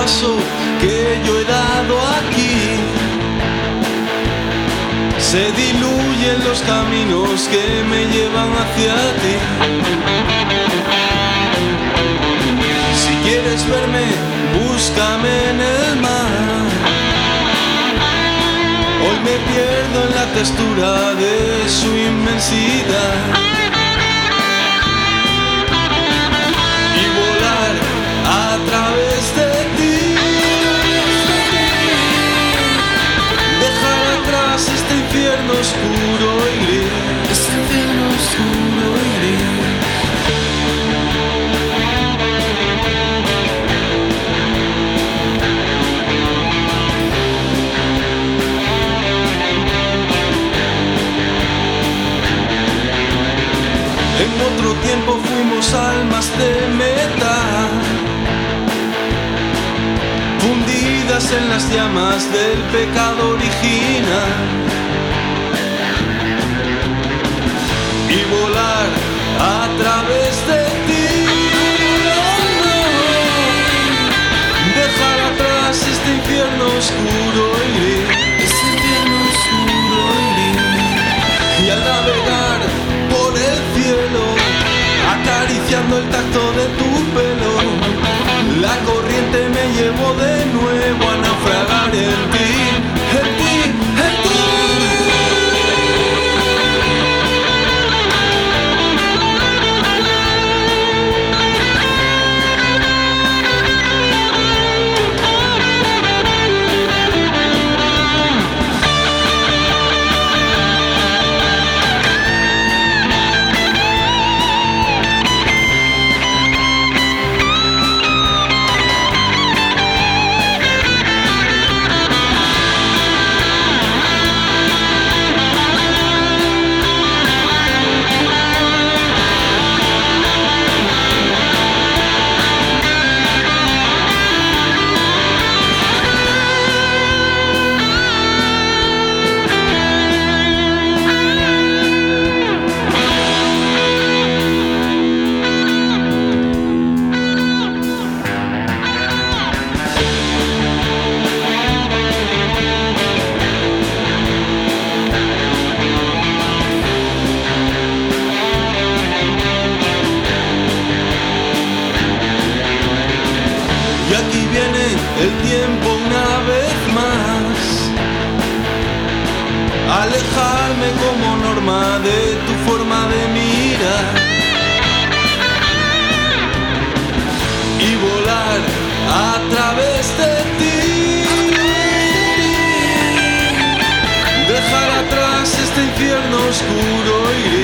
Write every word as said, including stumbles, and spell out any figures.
paso que yo he dado aquí se diluyen los caminos que me llevan hacia ti. Si quieres verme, búscame en el mar. Hoy me pierdo en la textura de su inmensidad. Y volar a través de ti. Dejar atrás este infierno oscuro y gris. Este infierno oscuro y gris. En otro tiempo fuimos almas de metal, fundidas en las llamas del pecado original. Y volar a través de ti, dejar atrás este infierno oscuro y gris. Este infierno oscuro y gris. Y al navegar por el cielo, acariciando el tacto de tu pelo, la corriente me llevó de nuevo a naufragar en ti, en ti, en ti. Y aquí viene el tiempo una vez más, alejarme como norma de tu forma de mirar y volar a través de ti, dejar atrás este infierno oscuro y gris.